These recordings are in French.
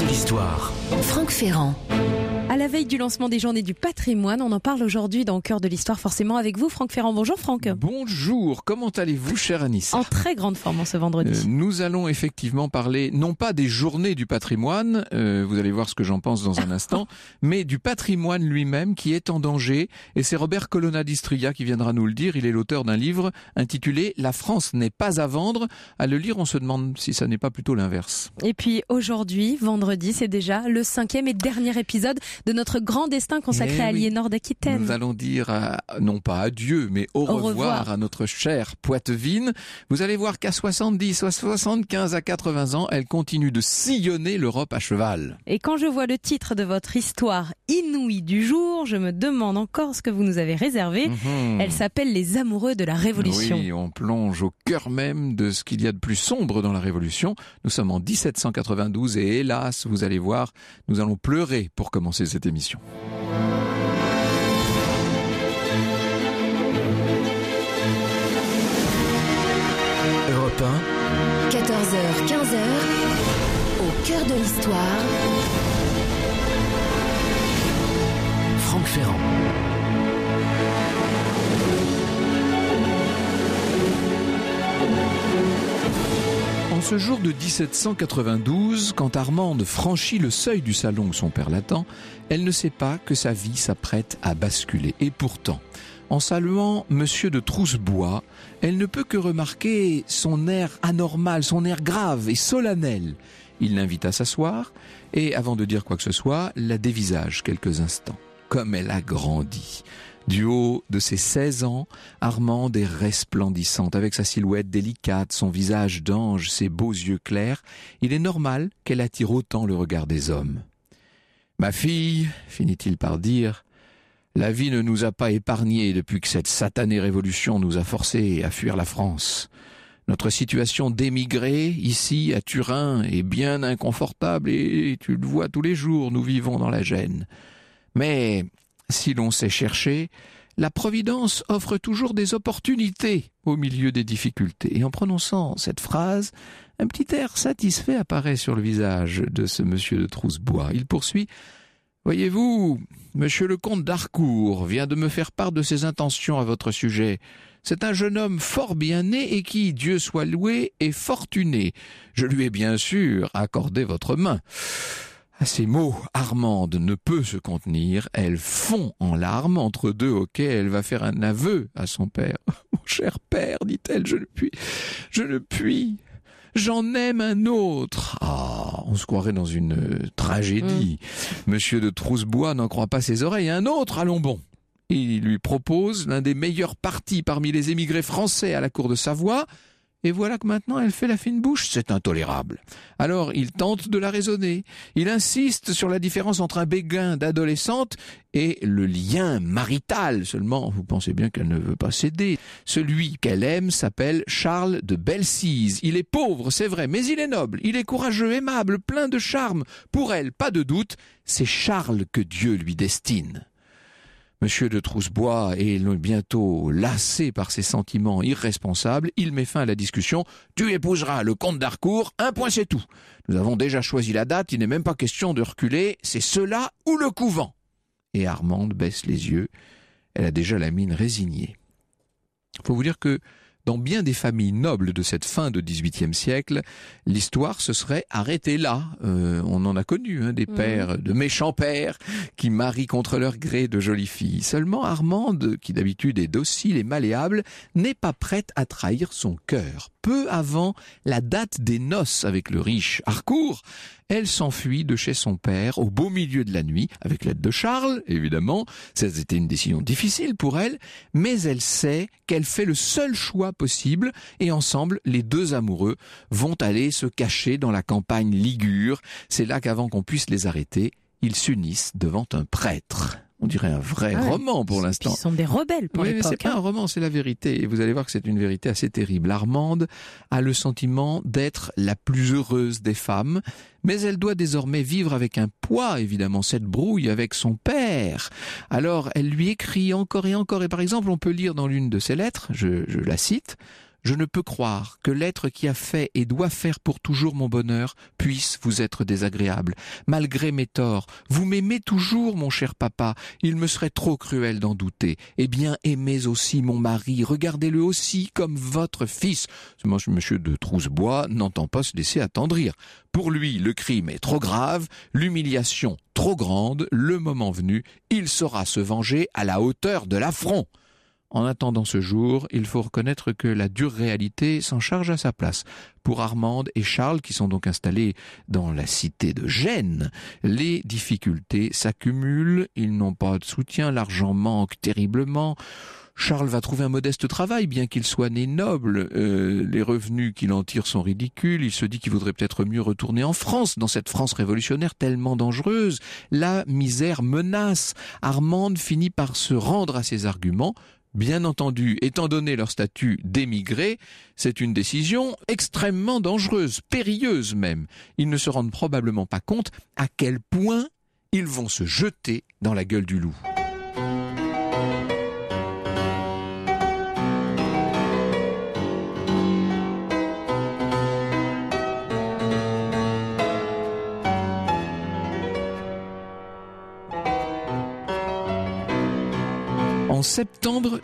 l'histoire. Franck Ferrand. À la veille du lancement des Journées du patrimoine, on en parle aujourd'hui dans Au cœur de l'histoire, forcément avec vous, Franck Ferrand. Bonjour Franck. Bonjour, comment allez-vous, chère Anissa? En très grande forme en ce vendredi. Nous allons effectivement parler, non pas des Journées du patrimoine, vous allez voir ce que j'en pense dans un instant, mais du patrimoine lui-même qui est en danger. Et c'est Robert Colonna d'Istria qui viendra nous le dire. Il est l'auteur d'un livre intitulé « La France n'est pas à vendre ». À le lire, on se demande si ça n'est pas plutôt l'inverse. Et puis aujourd'hui, vendredi, c'est déjà le 5e et dernier épisode de notre grand destin consacré à Aliénor d'Aquitaine. Nous allons dire, non pas adieu, mais au revoir à notre chère Poitevine. Vous allez voir qu'à 70, à 75, à 80 ans, elle continue de sillonner l'Europe à cheval. Et quand je vois le titre de votre histoire inouïe du jour, je me demande encore ce que vous nous avez réservé. Elle s'appelle Les Amoureux de la Révolution. Oui, on plonge au cœur même de ce qu'il y a de plus sombre dans la Révolution. Nous sommes en 1792 et hélas, vous allez voir, nous allons pleurer pour commencer cette émission. Europe 1, 14h, 15h, au cœur de l'histoire. Franck Ferrand. En ce jour de 1792, quand Armande franchit le seuil du salon où son père l'attend, elle ne sait pas que sa vie s'apprête à basculer. Et pourtant, en saluant Monsieur de Troussebois, elle ne peut que remarquer son air anormal, son air grave et solennel. Il l'invite à s'asseoir et, avant de dire quoi que ce soit, la dévisage quelques instants. Comme elle a grandi. Du haut de ses 16 ans, Armande est resplendissante, avec sa silhouette délicate, son visage d'ange, ses beaux yeux clairs. Il est normal qu'elle attire autant le regard des hommes. « Ma fille, finit-il par dire, la vie ne nous a pas épargnés depuis que cette satanée révolution nous a forcés à fuir la France. Notre situation d'émigrés, ici, à Turin, est bien inconfortable et tu le vois tous les jours, nous vivons dans la gêne. Mais si l'on sait chercher, la Providence offre toujours des opportunités au milieu des difficultés. » Et en prononçant cette phrase, un petit air satisfait apparaît sur le visage de ce monsieur de Troussebois. Il poursuit: « Voyez-vous, monsieur le comte d'Harcourt vient de me faire part de ses intentions à votre sujet. C'est un jeune homme fort bien né et qui, Dieu soit loué, est fortuné. Je lui ai bien sûr accordé votre main. » À ces mots, Armande ne peut se contenir, elle fond en larmes entre deux hoquets, elle va faire un aveu à son père. « Mon cher père, dit-elle, je ne puis, j'en aime un autre. » Ah, on se croirait dans une tragédie. Monsieur de Troussebois n'en croit pas ses oreilles. Un autre, allons bon. Il lui propose l'un des meilleurs partis parmi les émigrés français à la cour de Savoie. Et voilà que maintenant elle fait la fine bouche, c'est intolérable. Alors il tente de la raisonner, il insiste sur la différence entre un béguin d'adolescente et le lien marital. Seulement, vous pensez bien qu'elle ne veut pas céder. Celui qu'elle aime s'appelle Charles de Bellesise. Il est pauvre, c'est vrai, mais il est noble, il est courageux, aimable, plein de charme. Pour elle, pas de doute, c'est Charles que Dieu lui destine. Monsieur de Troussebois est bientôt lassé par ses sentiments irresponsables. Il met fin à la discussion. « Tu épouseras le comte d'Harcourt, un point c'est tout. Nous avons déjà choisi la date, il n'est même pas question de reculer. C'est cela ou le couvent. » Et Armande baisse les yeux. Elle a déjà la mine résignée. Il faut vous dire que dans bien des familles nobles de cette fin de XVIIIe siècle, l'histoire se serait arrêtée là. On en a connu des pères, de méchants pères, qui marient contre leur gré de jolies filles. Seulement Armande, qui d'habitude est docile et malléable, n'est pas prête à trahir son cœur. Peu avant la date des noces avec le riche Harcourt, elle s'enfuit de chez son père au beau milieu de la nuit, avec l'aide de Charles, évidemment. C'était une décision difficile pour elle, mais elle sait qu'elle fait le seul choix possible, et ensemble, les deux amoureux vont aller se cacher dans la campagne ligure. C'est là qu'avant qu'on puisse les arrêter, ils s'unissent devant un prêtre. On dirait un vrai roman pour l'instant. Ils sont des rebelles pour l'époque. Mais c'est pas un roman, c'est la vérité. Et vous allez voir que c'est une vérité assez terrible. Armande a le sentiment d'être la plus heureuse des femmes, mais elle doit désormais vivre avec un poids, évidemment, cette brouille avec son père. Alors, elle lui écrit encore et encore. Et par exemple, on peut lire dans l'une de ses lettres, je la cite: je ne peux croire que l'être qui a fait et doit faire pour toujours mon bonheur puisse vous être désagréable. Malgré mes torts, vous m'aimez toujours, mon cher papa. Il me serait trop cruel d'en douter. Eh bien, aimez aussi mon mari. Regardez-le aussi comme votre fils. Monsieur de Trousbois n'entend pas se laisser attendrir. Pour lui, le crime est trop grave, l'humiliation trop grande. Le moment venu, il saura se venger à la hauteur de l'affront. En attendant ce jour, il faut reconnaître que la dure réalité s'en charge à sa place. Pour Armande et Charles, qui sont donc installés dans la cité de Gênes, les difficultés s'accumulent, ils n'ont pas de soutien, l'argent manque terriblement. Charles va trouver un modeste travail, bien qu'il soit né noble. Les revenus qu'il en tire sont ridicules. Il se dit qu'il vaudrait peut-être mieux retourner en France, dans cette France révolutionnaire tellement dangereuse. La misère menace. Armande finit par se rendre à ses arguments. Bien entendu, étant donné leur statut d'émigrés, c'est une décision extrêmement dangereuse, périlleuse même. Ils ne se rendent probablement pas compte à quel point ils vont se jeter dans la gueule du loup. En septembre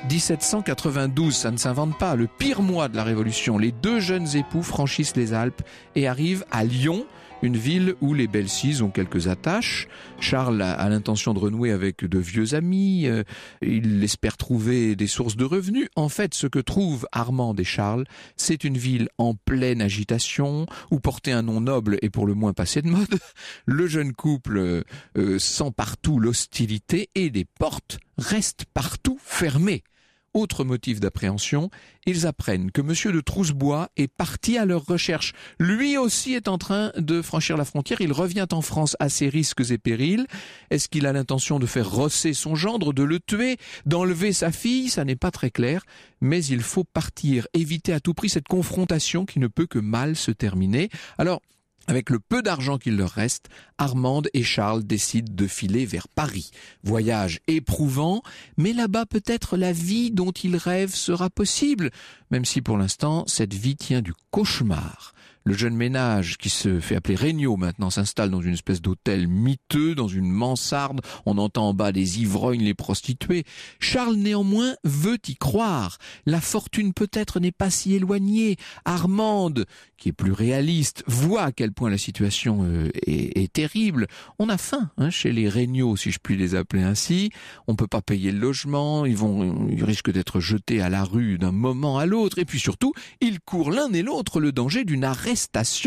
1792, ça ne s'invente pas, le pire mois de la Révolution, les deux jeunes époux franchissent les Alpes et arrivent à Lyon, une ville où les Belsize ont quelques attaches. Charles a l'intention de renouer avec de vieux amis, il espère trouver des sources de revenus. En fait, ce que trouvent Armande et Charles, c'est une ville en pleine agitation, où porter un nom noble est pour le moins passé de mode. Le jeune couple sent partout l'hostilité et les portes restent partout fermées. Autre motif d'appréhension, ils apprennent que Monsieur de Trousbois est parti à leur recherche. Lui aussi est en train de franchir la frontière. Il revient en France à ses risques et périls. Est-ce qu'il a l'intention de faire rosser son gendre, de le tuer, d'enlever sa fille? Ça n'est pas très clair. Mais il faut partir, éviter à tout prix cette confrontation qui ne peut que mal se terminer. Alors, avec le peu d'argent qu'il leur reste, Armande et Charles décident de filer vers Paris. Voyage éprouvant, mais là-bas peut-être la vie dont ils rêvent sera possible, même si pour l'instant cette vie tient du cauchemar. Le jeune ménage, qui se fait appeler Regnault maintenant, s'installe dans une espèce d'hôtel miteux, dans une mansarde. On entend en bas les ivrognes, les prostituées. Charles, néanmoins, veut y croire. La fortune peut-être n'est pas si éloignée. Armande, qui est plus réaliste, voit à quel point la situation est terrible. On a faim chez les Regnault, si je puis les appeler ainsi. On peut pas payer le logement. Ils risquent d'être jetés à la rue d'un moment à l'autre. Et puis surtout, ils courent l'un et l'autre le danger d'une arrestation.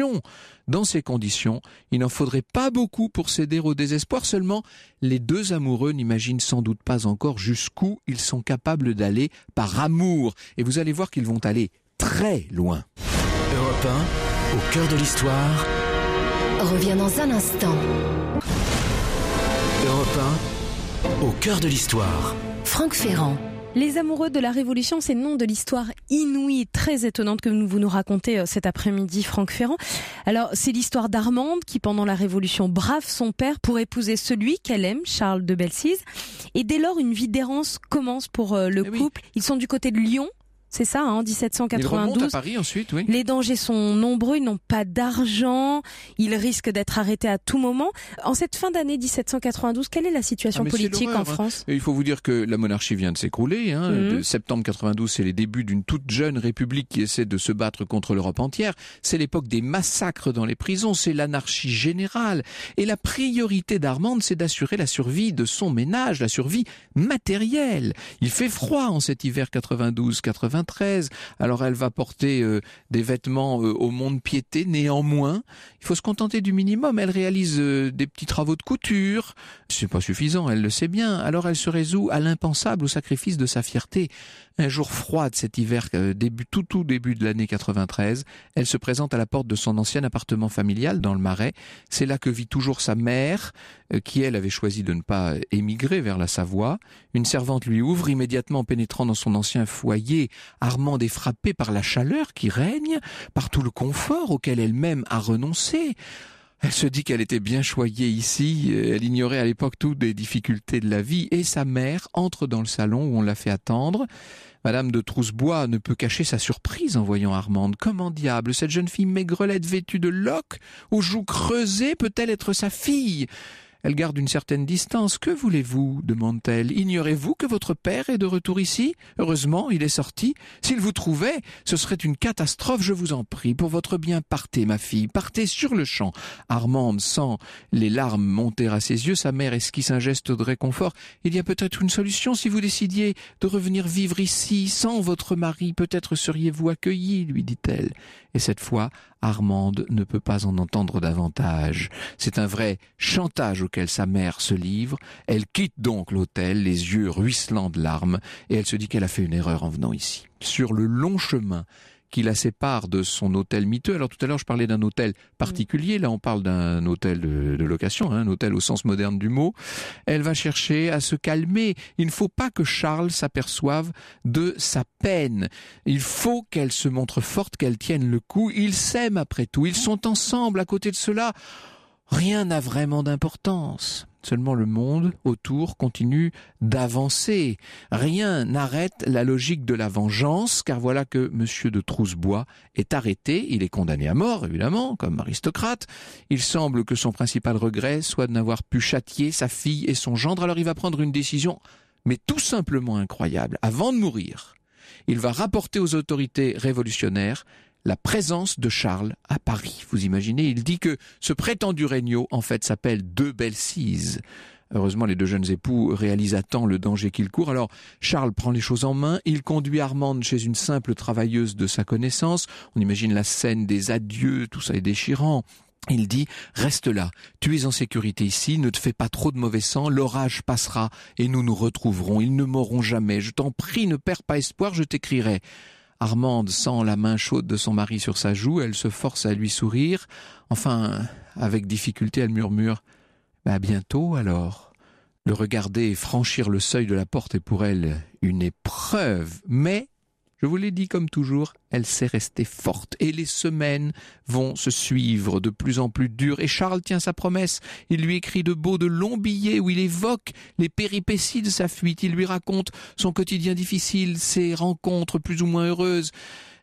Dans ces conditions, il n'en faudrait pas beaucoup pour céder au désespoir. Seulement, les deux amoureux n'imaginent sans doute pas encore jusqu'où ils sont capables d'aller par amour. Et vous allez voir qu'ils vont aller très loin. Europe 1, au cœur de l'histoire. Revient dans un instant. Europe 1, au cœur de l'histoire. Franck Ferrand. Les amoureux de la Révolution, c'est le nom de l'histoire inouïe, très étonnante que vous nous racontez cet après-midi, Franck Ferrand. Alors, c'est l'histoire d'Armande qui, pendant la Révolution, brave son père pour épouser celui qu'elle aime, Charles de Belsize. Et dès lors, une vie d'errance commence pour le couple. Ils sont du côté de Lyon. C'est ça, 1792. Ils remontent à Paris ensuite, oui. Les dangers sont nombreux, ils n'ont pas d'argent, ils risquent d'être arrêtés à tout moment. En cette fin d'année 1792, quelle est la situation politique en France ? Il faut vous dire que la monarchie vient de s'écrouler. De septembre 92, c'est les débuts d'une toute jeune république qui essaie de se battre contre l'Europe entière. C'est l'époque des massacres dans les prisons, c'est l'anarchie générale. Et la priorité d'Armande, c'est d'assurer la survie de son ménage, la survie matérielle. Il fait froid en cet hiver 92-93. Alors elle va porter des vêtements au mont-de-piété. Néanmoins, il faut se contenter du minimum. Elle réalise des petits travaux de couture. C'est pas suffisant, elle le sait bien. Alors elle se résout à l'impensable, au sacrifice de sa fierté. Un jour froid de cet hiver, tout début de l'année 93, elle se présente à la porte de son ancien appartement familial dans le Marais. C'est là que vit toujours sa mère, qui elle avait choisi de ne pas émigrer vers la Savoie. Une servante lui ouvre, immédiatement pénétrant dans son ancien foyer. Armande est frappée par la chaleur qui règne, par tout le confort auquel elle-même a renoncé. Elle se dit qu'elle était bien choyée ici, elle ignorait à l'époque toutes les difficultés de la vie, et sa mère entre dans le salon où on l'a fait attendre. Madame de Trousbois ne peut cacher sa surprise en voyant Armande. Comment diable, cette jeune fille maigrelette vêtue de loques, aux joues creusées, peut-elle être sa fille ? Elle garde une certaine distance. « Que voulez-vous » demande-t-elle. « Ignorez-vous que votre père est de retour ici ? Heureusement, il est sorti. S'il vous trouvait, ce serait une catastrophe, je vous en prie. Pour votre bien, partez, ma fille, partez sur le champ. » Armande sent les larmes monter à ses yeux. Sa mère esquisse un geste de réconfort. « Il y a peut-être une solution si vous décidiez de revenir vivre ici, sans votre mari. Peut-être seriez-vous accueilli, lui dit-elle. Et cette fois, Armande ne peut pas en entendre davantage. C'est un vrai chantage auquel sa mère se livre. Elle quitte donc l'hôtel, les yeux ruisselants de larmes, et elle se dit qu'elle a fait une erreur en venant ici. Sur le long chemin qui la sépare de son hôtel miteux. Alors tout à l'heure, je parlais d'un hôtel particulier. Là, on parle d'un hôtel de location, un hôtel au sens moderne du mot. Elle va chercher à se calmer. Il ne faut pas que Charles s'aperçoive de sa peine. Il faut qu'elle se montre forte, qu'elle tienne le coup. Ils s'aiment après tout. Ils sont ensemble. À côté de cela, rien n'a vraiment d'importance. Seulement le monde autour continue d'avancer. Rien n'arrête la logique de la vengeance, car voilà que Monsieur de Trousbois est arrêté. Il est condamné à mort, évidemment, comme aristocrate. Il semble que son principal regret soit de n'avoir pu châtier sa fille et son gendre. Alors il va prendre une décision, mais tout simplement incroyable. Avant de mourir, il va rapporter aux autorités révolutionnaires la présence de Charles à Paris. Vous imaginez, il dit que ce prétendu Regnault, en fait, s'appelle De Bellesise. Heureusement, les deux jeunes époux réalisent à temps le danger qu'ils courent. Alors, Charles prend les choses en main. Il conduit Armande chez une simple travailleuse de sa connaissance. On imagine la scène des adieux, tout ça est déchirant. Il dit « Reste là, tu es en sécurité ici, ne te fais pas trop de mauvais sang, l'orage passera et nous nous retrouverons. Ils ne mourront jamais. Je t'en prie, ne perds pas espoir, je t'écrirai. » Armande sent la main chaude de son mari sur sa joue, elle se force à lui sourire. Enfin, avec difficulté, elle murmure « À bientôt alors ». Le regarder et franchir le seuil de la porte est pour elle une épreuve, mais, je vous l'ai dit comme toujours, elle sait rester forte et les semaines vont se suivre de plus en plus dures et Charles tient sa promesse. Il lui écrit de longs billets où il évoque les péripéties de sa fuite. Il lui raconte son quotidien difficile, ses rencontres plus ou moins heureuses.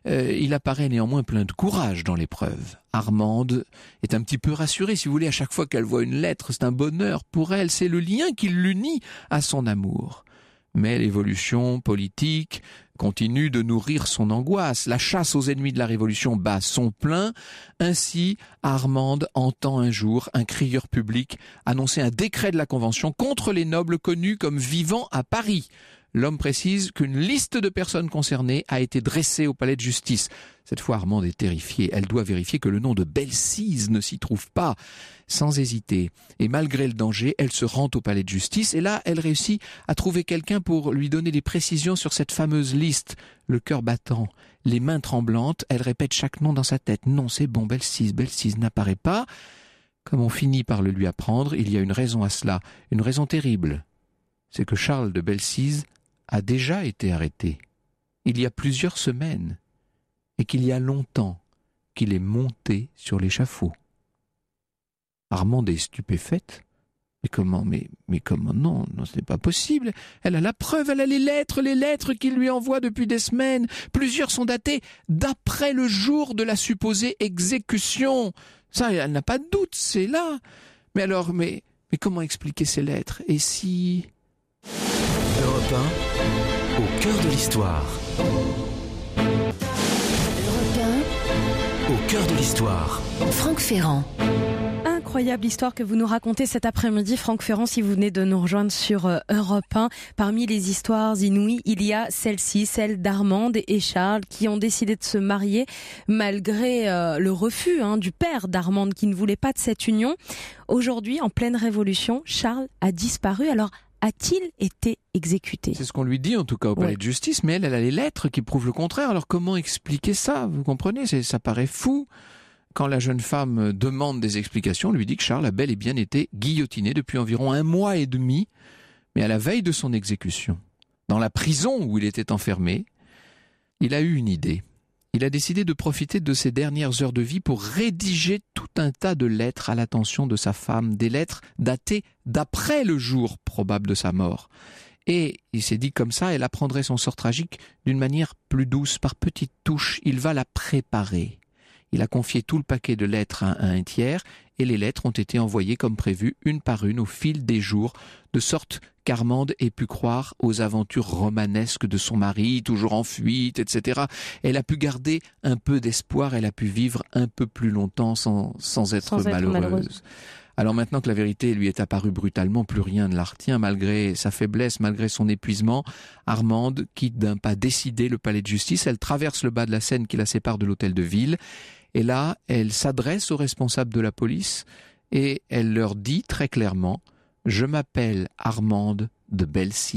Il apparaît néanmoins plein de courage dans l'épreuve. Armande est un petit peu rassurée, si vous voulez, à chaque fois qu'elle voit une lettre, c'est un bonheur pour elle, c'est le lien qui l'unit à son amour. Mais l'évolution politique continue de nourrir son angoisse. La chasse aux ennemis de la Révolution bat son plein. Ainsi, Armande entend un jour un crieur public annoncer un décret de la Convention contre les nobles connus comme vivant à Paris. L'homme précise qu'une liste de personnes concernées a été dressée au palais de justice. Cette fois, Armande est terrifiée. Elle doit vérifier que le nom de Bellesise ne s'y trouve pas. Sans hésiter, et malgré le danger, elle se rend au palais de justice. Et là, elle réussit à trouver quelqu'un pour lui donner des précisions sur cette fameuse liste. Le cœur battant, les mains tremblantes, elle répète chaque nom dans sa tête. Non, c'est bon, Bellesise n'apparaît pas. Comme on finit par le lui apprendre, il y a une raison à cela, une raison terrible. C'est que Charles de Bellesise a déjà été arrêté, il y a plusieurs semaines, et qu'il y a longtemps qu'il est monté sur l'échafaud. Armande est stupéfaite. Mais comment, mais comment, non, ce n'est pas possible. Elle a la preuve, elle a les lettres qu'il lui envoie depuis des semaines. Plusieurs sont datées d'après le jour de la supposée exécution. Ça, elle n'a pas de doute, c'est là. Mais alors, mais comment expliquer ces lettres? Et si... Europe 1, au cœur de l'histoire. Europe 1, Au cœur de l'histoire. Franck Ferrand. Incroyable histoire que vous nous racontez cet après-midi, Franck Ferrand, si vous venez de nous rejoindre sur Europe 1. Parmi les histoires inouïes, il y a celle-ci, celle d'Armande et Charles, qui ont décidé de se marier malgré le refus du père d'Armande qui ne voulait pas de cette union. Aujourd'hui, en pleine révolution, Charles a disparu. Alors, a-t-il été exécuté? C'est ce qu'on lui dit en tout cas au palais de justice, mais elle a les lettres qui prouvent le contraire. Alors comment expliquer ça? Vous comprenez, ça paraît fou. Quand la jeune femme demande des explications, on lui dit que Charles a bel et bien été guillotiné depuis environ 1 mois et demi, mais à la veille de son exécution. Dans la prison où il était enfermé, il a eu une idée. Il a décidé de profiter de ses dernières heures de vie pour rédiger tout un tas de lettres à l'attention de sa femme, des lettres datées d'après le jour probable de sa mort. Et il s'est dit comme ça, elle apprendrait son sort tragique d'une manière plus douce, par petites touches. Il va la préparer. Il a confié tout le paquet de lettres à un tiers, et les lettres ont été envoyées comme prévu, une par une, au fil des jours, de sorte qu'Armande ait pu croire aux aventures romanesques de son mari, toujours en fuite, etc. Elle a pu garder un peu d'espoir, elle a pu vivre un peu plus longtemps sans être malheureuse. Alors maintenant que la vérité lui est apparue brutalement, plus rien ne la retient, malgré sa faiblesse, malgré son épuisement. Armande quitte d'un pas décidé le palais de justice, elle traverse le bas de la Seine qui la sépare de l'hôtel de ville, et là, elle s'adresse aux responsables de la police, et elle leur dit très clairement « Je m'appelle Armande de Bellecize ».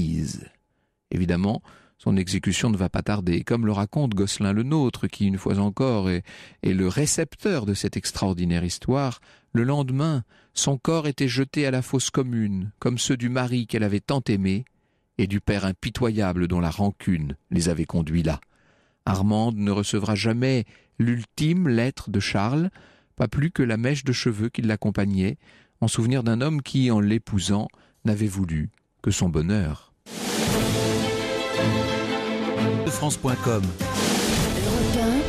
Évidemment, son exécution ne va pas tarder, comme le raconte Gosselin le Nôtre, qui, une fois encore, est le récepteur de cette extraordinaire histoire. Le lendemain, son corps était jeté à la fosse commune, comme ceux du mari qu'elle avait tant aimé, et du père impitoyable dont la rancune les avait conduits là. Armande ne recevra jamais l'ultime lettre de Charles, pas plus que la mèche de cheveux qui l'accompagnait, en souvenir d'un homme qui, en l'épousant, n'avait voulu que son bonheur. France.com. Europe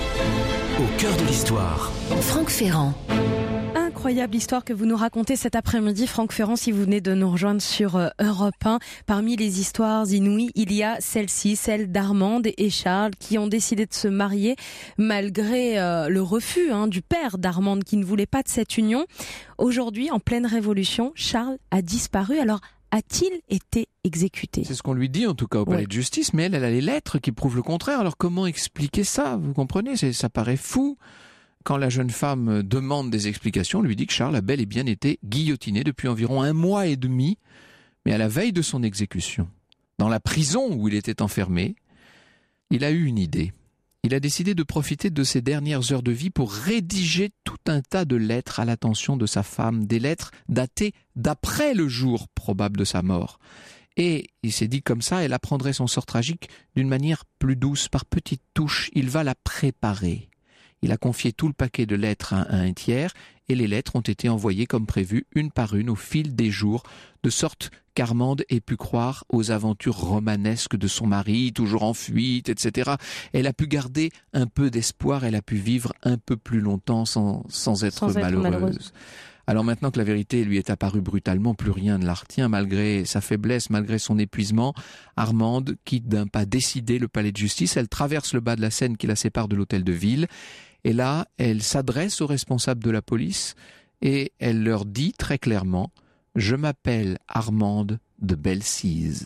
Au cœur de l'histoire. 1, Franck Ferrand. Incroyable histoire que vous nous racontez cet après-midi, Franck Ferrand, si vous venez de nous rejoindre sur Europe 1. Parmi les histoires inouïes, il y a celle-ci, celle d'Armande et Charles, qui ont décidé de se marier malgré le refus du père d'Armande qui ne voulait pas de cette union. Aujourd'hui, en pleine révolution, Charles a disparu. Alors, a-t-il été exécuté ? C'est ce qu'on lui dit en tout cas au palais de justice, mais elle a les lettres qui prouvent le contraire. Alors comment expliquer ça ? Vous comprenez ? Ça paraît fou. Quand la jeune femme demande des explications, on lui dit que Charles a bel et bien été guillotiné depuis environ 1 mois et demi, mais à la veille de son exécution. Dans la prison où il était enfermé, il a eu une idée. Il a décidé de profiter de ses dernières heures de vie pour rédiger tout un tas de lettres à l'attention de sa femme, des lettres datées d'après le jour probable de sa mort. Et il s'est dit comme ça, elle apprendrait son sort tragique d'une manière plus douce, par petites touches. Il va la préparer. Il a confié tout le paquet de lettres à un tiers, et les lettres ont été envoyées comme prévu, une par une, au fil des jours, de sorte qu'Armande ait pu croire aux aventures romanesques de son mari, toujours en fuite, etc. Elle a pu garder un peu d'espoir, elle a pu vivre un peu plus longtemps sans être malheureuse. Alors maintenant que la vérité lui est apparue brutalement, plus rien ne la retient, malgré sa faiblesse, malgré son épuisement. Armande quitte d'un pas décidé le palais de justice, elle traverse le bas de la Seine qui la sépare de l'hôtel de ville, et là, elle s'adresse aux responsables de la police, et elle leur dit très clairement « Je m'appelle Armande de Bellecize ».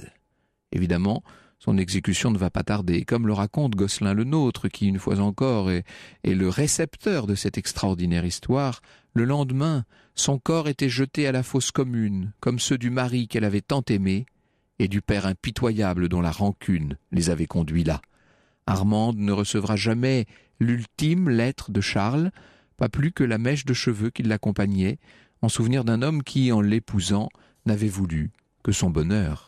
Évidemment, son exécution ne va pas tarder, comme le raconte Gosselin le Nôtre, qui, une fois encore, est le récepteur de cette extraordinaire histoire. Le lendemain, son corps était jeté à la fosse commune, comme ceux du mari qu'elle avait tant aimé, et du père impitoyable dont la rancune les avait conduits là. Armande ne recevra jamais l'ultime lettre de Charles, pas plus que la mèche de cheveux qui l'accompagnait, en souvenir d'un homme qui, en l'épousant, n'avait voulu que son bonheur.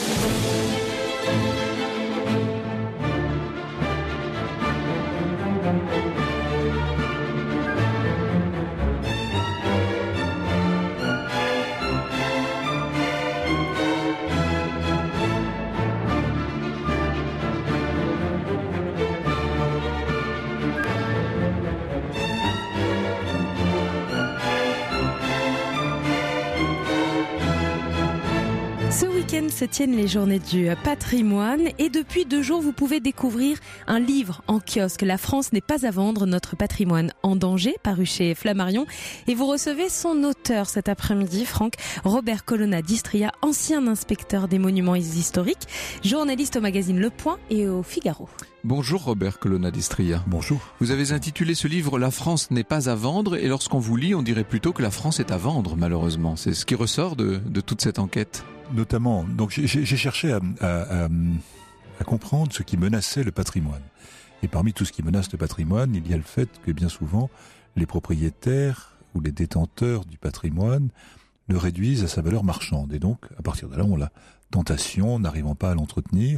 Ce week-end se tiennent les journées du patrimoine et depuis 2 jours, vous pouvez découvrir un livre en kiosque. La France n'est pas à vendre, notre patrimoine en danger, paru chez Flammarion. Et vous recevez son auteur cet après-midi, Franck, Robert Colonna d'Istria, ancien inspecteur des monuments historiques, journaliste au magazine Le Point et au Figaro. Bonjour Robert Colonna d'Istria. Bonjour. Vous avez intitulé ce livre « La France n'est pas à vendre » et lorsqu'on vous lit, on dirait plutôt que la France est à vendre, malheureusement. C'est ce qui ressort de toute cette enquête. Notamment, donc j'ai cherché à comprendre ce qui menaçait le patrimoine. Et parmi tout ce qui menace le patrimoine, il y a le fait que bien souvent, les propriétaires ou les détenteurs du patrimoine le réduisent à sa valeur marchande. Et donc, à partir de là, on a la tentation, n'arrivant pas à l'entretenir,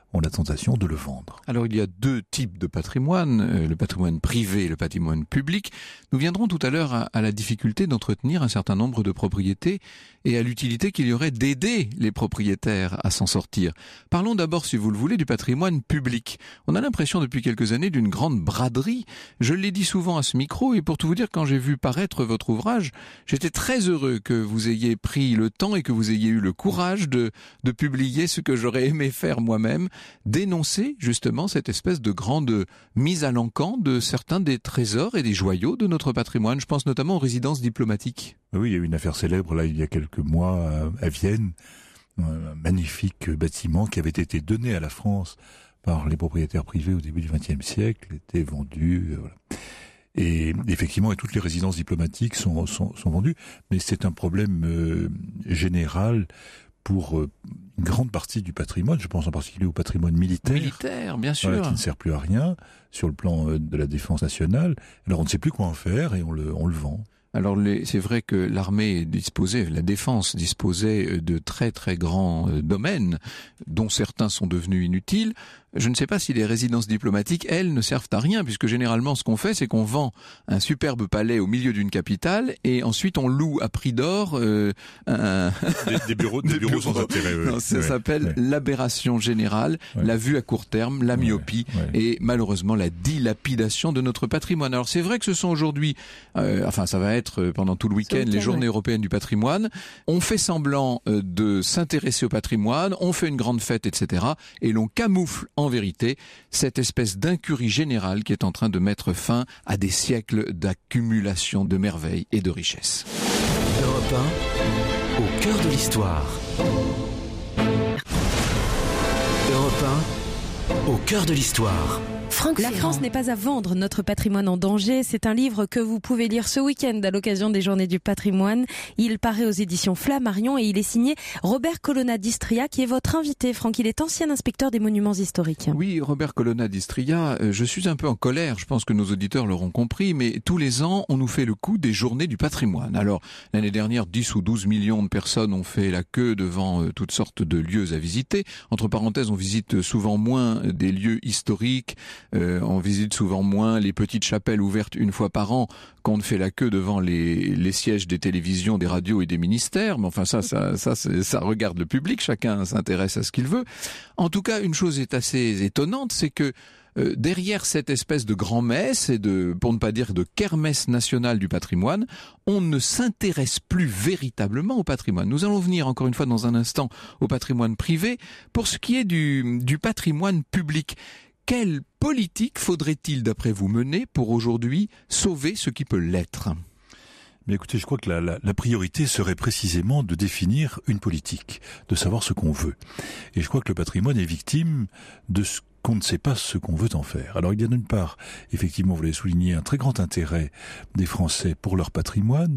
ont la tentation de le vendre. Alors il y a deux types de patrimoine, le patrimoine privé et le patrimoine public. Nous viendrons tout à l'heure à la difficulté d'entretenir un certain nombre de propriétés et à l'utilité qu'il y aurait d'aider les propriétaires à s'en sortir. Parlons d'abord, si vous le voulez, du patrimoine public. On a l'impression depuis quelques années d'une grande braderie. Je l'ai dit souvent à ce micro, et pour tout vous dire, quand j'ai vu paraître votre ouvrage, j'étais très heureux que vous ayez pris le temps et que vous ayez eu le courage de publier ce que j'aurais aimé faire moi-même, dénoncer justement cette espèce de grande mise à l'encan de certains des trésors et des joyaux de notre patrimoine. Je pense notamment aux résidences diplomatiques. Oui, il y a eu une affaire célèbre là il y a quelques mois à Vienne, un magnifique bâtiment qui avait été donné à la France par les propriétaires privés au début du XXe siècle, était vendu. Voilà. Et effectivement, toutes les résidences diplomatiques sont vendues, mais c'est un problème général pour une grande partie du patrimoine. Je pense en particulier au patrimoine militaire. Militaire, bien sûr. Voilà, qui ne sert plus à rien sur le plan de la défense nationale. Alors on ne sait plus quoi en faire et on le vend. Alors c'est vrai que l'armée disposait, la défense disposait de très très grands domaines, dont certains sont devenus inutiles. Je ne sais pas si les résidences diplomatiques, elles, ne servent à rien, puisque généralement ce qu'on fait, c'est qu'on vend un superbe palais au milieu d'une capitale, et ensuite on loue à prix d'or des bureaux sans intérêt. Non, ça s'appelle l'aberration générale, la vue à court terme, la myopie, et malheureusement la dilapidation de notre patrimoine. Alors c'est vrai que ce sont aujourd'hui, ça va être pendant tout le week-end, les journées européennes du patrimoine. On fait semblant de s'intéresser au patrimoine, on fait une grande fête, etc., et l'on camoufle en vérité cette espèce d'incurie générale qui est en train de mettre fin à des siècles d'accumulation de merveilles et de richesses. Europe 1, au cœur de l'histoire. Europe 1, au cœur de l'histoire. La France n'est pas à vendre, notre patrimoine en danger. C'est un livre que vous pouvez lire ce week-end à l'occasion des Journées du patrimoine. Il paraît aux éditions Flammarion et il est signé Robert Colonna d'Istria, qui est votre invité. Franck, il est ancien inspecteur des monuments historiques. Oui, Robert Colonna d'Istria, je suis un peu en colère, je pense que nos auditeurs l'auront compris, mais tous les ans, on nous fait le coup des Journées du patrimoine. Alors, l'année dernière, 10 ou 12 millions de personnes ont fait la queue devant toutes sortes de lieux à visiter. Entre parenthèses, on visite souvent moins des lieux historiques, on visite souvent moins les petites chapelles ouvertes une fois par an qu'on ne fait la queue devant les sièges des télévisions, des radios et des ministères. Mais enfin, ça regarde le public, chacun s'intéresse à ce qu'il veut. En tout cas, une chose est assez étonnante, c'est que derrière cette espèce de grand-messe et pour ne pas dire de kermesse nationale du patrimoine, on ne s'intéresse plus véritablement au patrimoine. Nous allons venir encore une fois dans un instant au patrimoine privé. Pour ce qui est du patrimoine public, quelle politique faudrait-il, d'après vous, mener pour aujourd'hui sauver ce qui peut l'être ? Mais écoutez, je crois que la priorité serait précisément de définir une politique, de savoir ce qu'on veut. Et je crois que le patrimoine est victime de ce qu'on ne sait pas ce qu'on veut en faire. Alors il y a d'une part, effectivement, vous l'avez souligné, un très grand intérêt des Français pour leur patrimoine,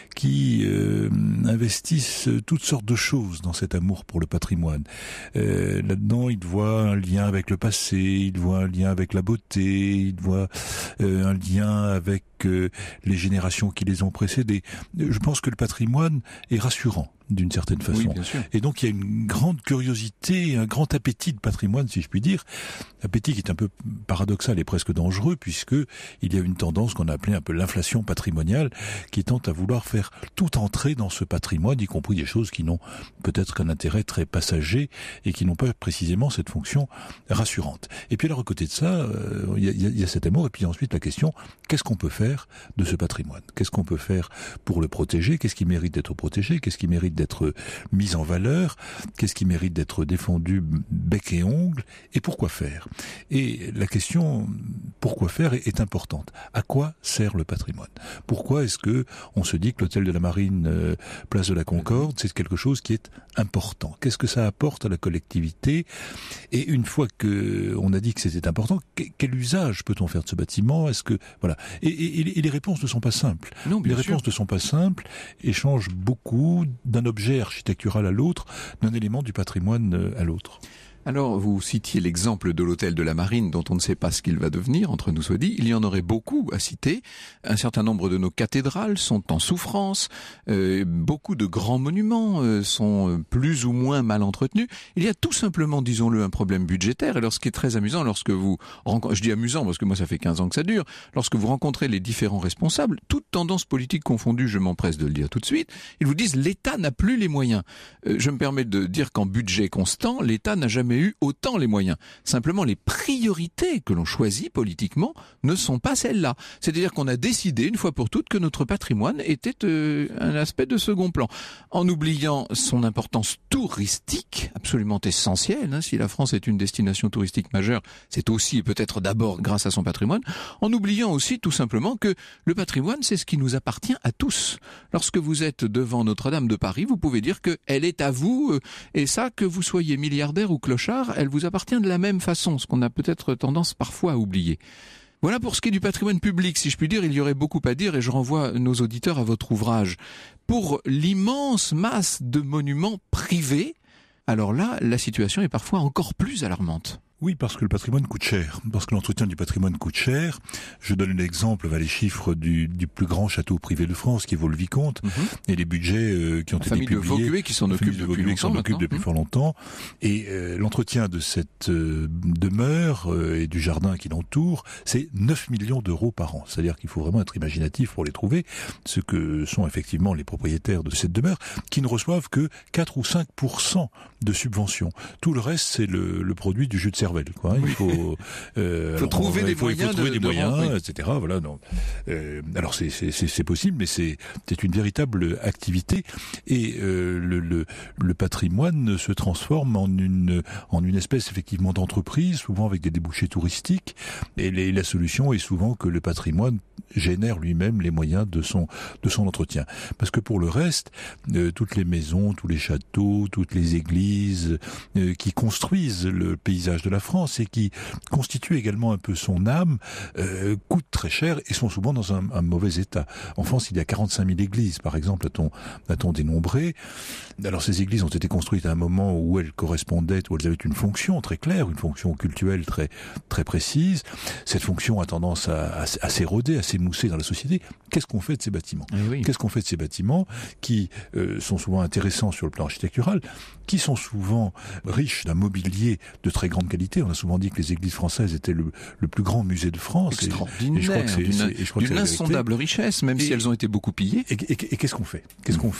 qui investissent toutes sortes de choses dans cet amour pour le patrimoine. Là-dedans, ils voient un lien avec le passé, ils voient un lien avec la beauté, ils voient un lien avec les générations qui les ont précédés. Je pense que le patrimoine est rassurant d'une certaine façon. Oui, bien sûr. Et donc il y a une grande curiosité, un grand appétit de patrimoine, si je puis dire. Appétit qui est un peu paradoxal et presque dangereux, puisque il y a une tendance qu'on a appelée un peu l'inflation patrimoniale, qui tente à vouloir faire tout entrer dans ce patrimoine, y compris des choses qui n'ont peut-être qu'un intérêt très passager et qui n'ont pas précisément cette fonction rassurante. Et puis alors à côté de ça, il y a cet amour, et puis ensuite la question, qu'est-ce qu'on peut faire de ce patrimoine ? Qu'est-ce qu'on peut faire pour le protéger ? Qu'est-ce qui mérite d'être protégé ? Qu'est-ce qui mérite d'être mis en valeur? Qu'est-ce qui mérite d'être défendu bec et ongle? Et pourquoi faire? Et la question pourquoi faire est importante. À quoi sert le patrimoine? Pourquoi est-ce que on se dit que l'hôtel de la Marine, place de la Concorde, c'est quelque chose qui est important? Qu'est-ce que ça apporte à la collectivité? Et une fois que on a dit que c'était important, quel usage peut-on faire de ce bâtiment? Est-ce que voilà? Et les réponses ne sont pas simples. Non, bien sûr. Les réponses ne sont pas simples et changent beaucoup d'un objet architectural à l'autre, d'un élément du patrimoine à l'autre. Alors, vous citiez l'exemple de l'hôtel de la Marine, dont on ne sait pas ce qu'il va devenir, entre nous soit dit. Il y en aurait beaucoup à citer. Un certain nombre de nos cathédrales sont en souffrance. Beaucoup de grands monuments sont plus ou moins mal entretenus. Il y a tout simplement, disons-le, un problème budgétaire. Et alors, ce qui est très amusant, lorsque vous rencontrez, je dis amusant parce que moi ça fait 15 ans que ça dure, lorsque vous rencontrez les différents responsables, toutes tendances politiques confondues, je m'empresse de le dire tout de suite, ils vous disent l'État n'a plus les moyens. Je me permets de dire qu'en budget constant, l'État n'a jamais eu autant les moyens. Simplement, les priorités que l'on choisit politiquement ne sont pas celles-là. C'est-à-dire qu'on a décidé, une fois pour toutes, que notre patrimoine était un aspect de second plan, en oubliant son importance touristique, absolument essentielle. Si la France est une destination touristique majeure, c'est aussi et peut-être d'abord grâce à son patrimoine, en oubliant aussi tout simplement que le patrimoine, c'est ce qui nous appartient à tous. Lorsque vous êtes devant Notre-Dame de Paris, vous pouvez dire qu'elle est à vous, et ça, que vous soyez milliardaire ou clochard, elle vous appartient de la même façon, ce qu'on a peut-être tendance parfois à oublier. Voilà pour ce qui est du patrimoine public, si je puis dire, il y aurait beaucoup à dire et je renvoie nos auditeurs à votre ouvrage. Pour l'immense masse de monuments privés, alors là, la situation est parfois encore plus alarmante. Oui, parce que le patrimoine coûte cher, parce que l'entretien du patrimoine coûte cher. Je donne un exemple, les chiffres du plus grand château privé de France, qui est Vaux-le-Vicomte, et les budgets qui ont été publiés. La famille de Vaugué qui s'en occupe depuis fort longtemps. Et l'entretien de cette demeure et du jardin qui l'entoure, c'est 9 millions d'euros par an. C'est-à-dire qu'il faut vraiment être imaginatif pour les trouver, ce que sont effectivement les propriétaires de cette demeure, qui ne reçoivent que 4 ou 5% de subventions. Tout le reste, c'est le produit du jus de cervelle, quoi. Il faut, trouver des moyens, etc. Voilà. Donc, alors c'est possible, mais c'est une véritable activité et le patrimoine se transforme en une espèce effectivement d'entreprise, souvent avec des débouchés touristiques. Et la solution est souvent que le patrimoine génère lui-même les moyens de son entretien. Parce que pour le reste, toutes les maisons, tous les châteaux, toutes les églises qui construisent le paysage de la France et qui constituent également un peu son âme, coûtent très cher et sont souvent dans un mauvais état. En France, il y a 45 000 églises, par exemple, a-t-on dénombré. Alors ces églises ont été construites à un moment où elles correspondaient, où elles avaient une fonction très claire, une fonction cultuelle très très précise. Cette fonction a tendance à s'éroder, à s'émousser dans la société. Qu'est-ce qu'on fait de ces bâtiments ? Qu'est-ce qu'on fait de ces bâtiments qui sont souvent intéressants sur le plan architectural, qui sont souvent riches d'un mobilier de très grande qualité. On a souvent dit que les églises françaises étaient le plus grand musée de France. Extraordinaire, et je crois que d'une insondable richesse, même si elles ont été beaucoup pillées. Et qu'est-ce qu'on fait ?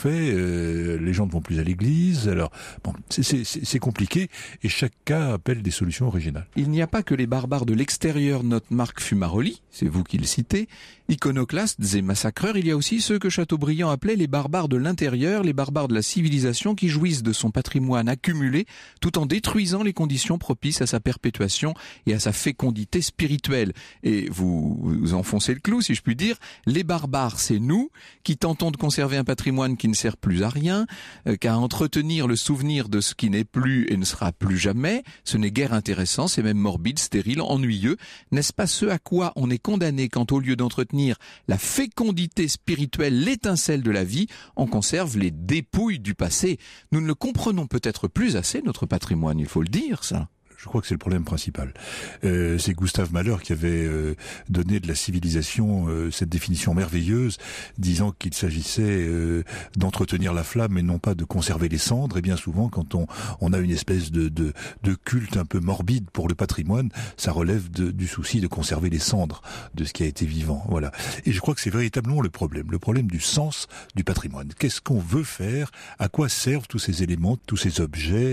Les gens ne vont plus à l'église. Alors, bon, c'est compliqué et chaque cas appelle des solutions originales. Il n'y a pas que les barbares de l'extérieur, note Marc Fumaroli, c'est vous qui le citez, iconoclastes et massacreurs. Il y a aussi ceux que Chateaubriand appelait les barbares de l'intérieur, les barbares de la civilisation qui jouissent de son patrimoine accumulé tout en détruisant les conditions propices à sa perpétuation et à sa fécondité spirituelle. Et vous enfoncez le clou, si je puis dire. Les barbares, c'est nous qui tentons de conserver un patrimoine qui ne sert plus à rien, qu'à entretenir le souvenir de ce qui n'est plus et ne sera plus jamais. Ce n'est guère intéressant, c'est même morbide, stérile, ennuyeux. N'est-ce pas ce à quoi on est condamné quand, au lieu d'entretenir la fécondité spirituelle, l'étincelle de la vie, on conserve les dépouilles du passé? Nous ne le comprenons peut-être plus assez, notre patrimoine, il faut le dire, ça. Je crois que c'est le problème principal. C'est Gustave Mahler qui avait donné de la civilisation cette définition merveilleuse, disant qu'il s'agissait d'entretenir la flamme et non pas de conserver les cendres. Et bien souvent, quand on a une espèce de culte un peu morbide pour le patrimoine, ça relève du souci de conserver les cendres de ce qui a été vivant. Voilà. Et je crois que c'est véritablement le problème du sens du patrimoine. Qu'est-ce qu'on veut faire ? À quoi servent tous ces éléments, tous ces objets ?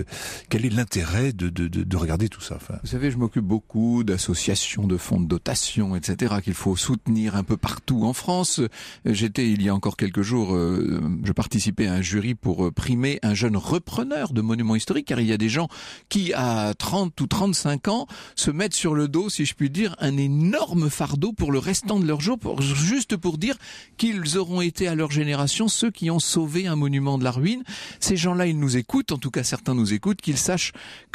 Quel est l'intérêt de regarder tout ça. Vous savez, je m'occupe beaucoup d'associations, de fonds de dotation, etc., qu'il faut soutenir un peu partout en France. J'étais, il y a encore quelques jours, je participais à un jury pour primer un jeune repreneur de monuments historiques, car il y a des gens qui, à 30 ou 35 ans, se mettent sur le dos, si je puis dire, un énorme fardeau pour le restant de leur jour, juste pour dire qu'ils auront été à leur génération ceux qui ont sauvé un monument de la ruine. Ces gens-là, ils nous écoutent, en tout cas certains nous écoutent, qu'ils sachent que,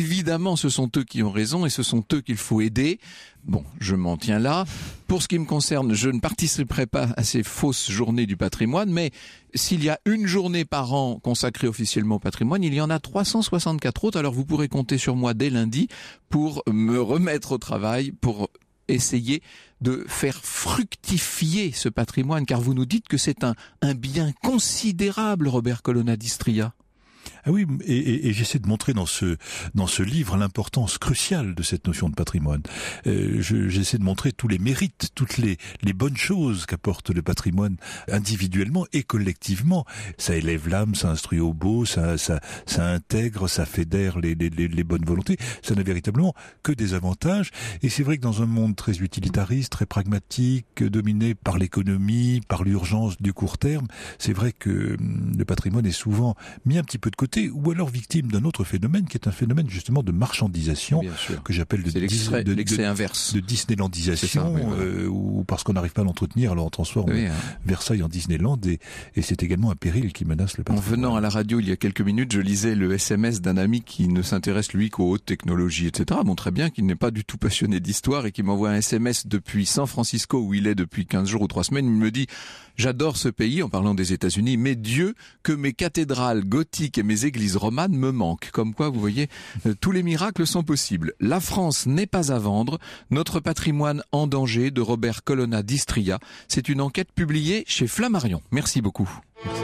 évidemment, ce sont eux qui ont raison et ce sont eux qu'il faut aider. Bon, je m'en tiens là. Pour ce qui me concerne, je ne participerai pas à ces fausses journées du patrimoine, mais s'il y a une journée par an consacrée officiellement au patrimoine, il y en a 364 autres. Alors vous pourrez compter sur moi dès lundi pour me remettre au travail, pour essayer de faire fructifier ce patrimoine, car vous nous dites que c'est un bien considérable, Robert Colonna d'Istria. Ah oui, et j'essaie de montrer dans ce livre l'importance cruciale de cette notion de patrimoine. J'essaie de montrer tous les mérites, toutes les bonnes choses qu'apporte le patrimoine individuellement et collectivement. Ça élève l'âme, ça instruit au beau, ça intègre, ça fédère les bonnes volontés. Ça n'a véritablement que des avantages. Et c'est vrai que dans un monde très utilitariste, très pragmatique, dominé par l'économie, par l'urgence du court terme, c'est vrai que le patrimoine est souvent mis un petit peu de côté, ou alors victime d'un autre phénomène qui est un phénomène justement de marchandisation, que j'appelle l'excès inverse de Disneylandisation, ou parce qu'on n'arrive pas à l'entretenir, alors on transforme Versailles en Disneyland, et c'est également un péril qui menace le patrimoine. En venant à la radio il y a quelques minutes, je lisais le SMS d'un ami qui ne s'intéresse lui qu'aux hautes technologies, etc. Montrait bien qu'il n'est pas du tout passionné d'histoire et qui m'envoie un SMS depuis San Francisco où il est depuis 15 jours ou 3 semaines. Il me dit: j'adore ce pays, en parlant des États-Unis, mais Dieu, que mes cathédrales gothiques et mes églises romanes me manquent. Comme quoi, vous voyez, tous les miracles sont possibles. La France n'est pas à vendre. Notre patrimoine en danger, de Robert Colonna d'Istria. C'est une enquête publiée chez Flammarion. Merci beaucoup. Merci.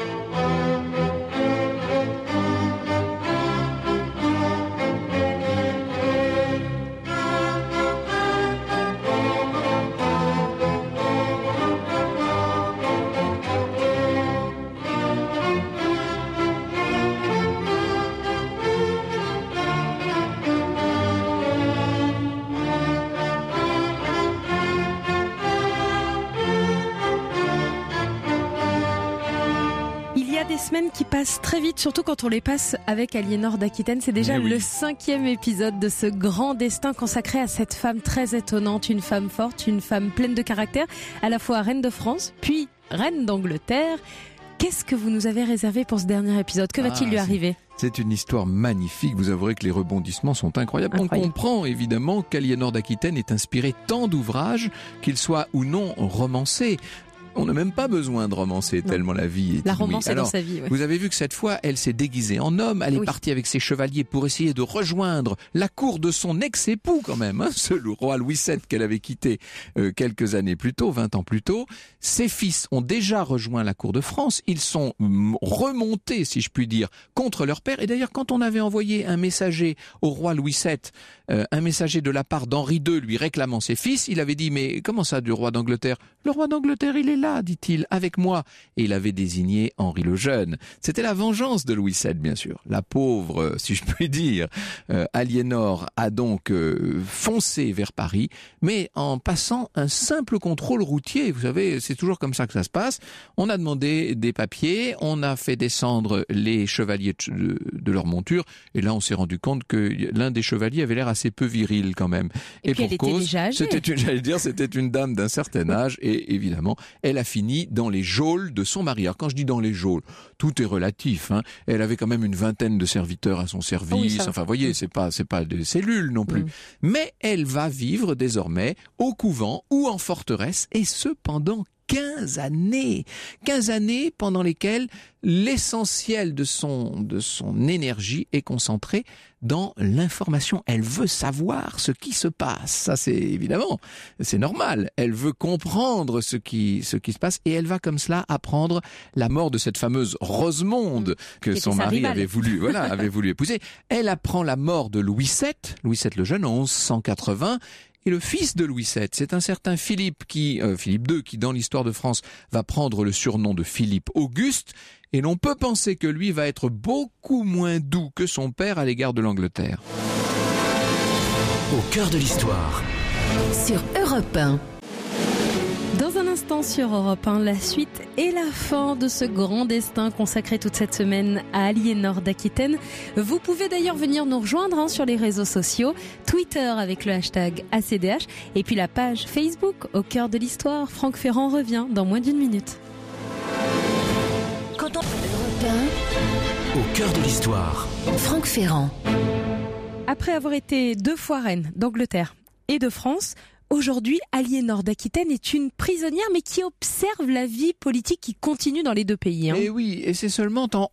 Des semaines qui passent très vite, surtout quand on les passe avec Aliénor d'Aquitaine. C'est déjà le 5e épisode de ce grand destin consacré à cette femme très étonnante, une femme forte, une femme pleine de caractère, à la fois reine de France, puis reine d'Angleterre. Qu'est-ce que vous nous avez réservé pour ce dernier épisode? Que va-t-il lui arriver? C'est une histoire magnifique, vous avouerez que les rebondissements sont incroyables. On comprend évidemment qu'Aliénor d'Aquitaine est inspiré tant d'ouvrages, qu'ils soient ou non romancés. On n'a même pas besoin de romancer tellement la vie est la romance est dans sa vie. Vous avez vu que cette fois, elle s'est déguisée en homme. Elle est partie avec ses chevaliers pour essayer de rejoindre la cour de son ex-époux quand même, ce roi Louis VII qu'elle avait quitté quelques années plus tôt, 20 ans plus tôt. Ses fils ont déjà rejoint la cour de France. Ils sont remontés, si je puis dire, contre leur père. Et d'ailleurs, quand on avait envoyé un messager au roi Louis VII, un messager de la part d'Henri II lui réclamant ses fils, il avait dit: mais comment ça, du roi d'Angleterre? Le roi d'Angleterre, il est là, dit-il, avec moi. Et il avait désigné Henri le Jeune. C'était la vengeance de Louis VII, bien sûr. La pauvre, si je puis dire, Aliénor a donc foncé vers Paris, mais en passant un simple contrôle routier. Vous savez, c'est toujours comme ça que ça se passe. On a demandé des papiers, on a fait descendre les chevaliers de leur monture, et là on s'est rendu compte que l'un des chevaliers avait l'air assez peu viril quand même. Et pour cause, c'était une dame d'un certain âge, et évidemment, elle a fini dans les geôles de son mari. Alors quand je dis dans les geôles, tout est relatif, hein. Elle avait quand même une vingtaine de serviteurs à son service. Enfin, vous voyez, c'est pas des cellules non plus. Mais elle va vivre désormais au couvent ou en forteresse, et ce pendant 15 années. 15 années pendant lesquelles l'essentiel de son énergie est concentré dans l'information. Elle veut savoir ce qui se passe. Ça, c'est évidemment, c'est normal. Elle veut comprendre ce qui se passe, et elle va comme cela apprendre la mort de cette fameuse Rosemonde que son mari avait voulu épouser. Elle apprend la mort de Louis VII le Jeune en 1180. Et le fils de Louis VII, c'est un certain Philippe II, qui dans l'histoire de France va prendre le surnom de Philippe Auguste. Et l'on peut penser que lui va être beaucoup moins doux que son père à l'égard de l'Angleterre. Au cœur de l'histoire. Sur Europe 1. Dans un instant sur Europe 1, la suite et la fin de ce grand destin consacré toute cette semaine à Aliénor d'Aquitaine. Vous pouvez d'ailleurs venir nous rejoindre sur les réseaux sociaux, Twitter avec le hashtag ACDH, et puis la page Facebook Au cœur de l'histoire. Franck Ferrand revient dans moins d'1 minute. Quand on... Europe 1. Au cœur de l'histoire. Franck Ferrand. Après avoir été 2 fois reine d'Angleterre et de France, aujourd'hui, Aliénor d'Aquitaine est une prisonnière, mais qui observe la vie politique qui continue dans les 2 pays. Et oui, et c'est seulement en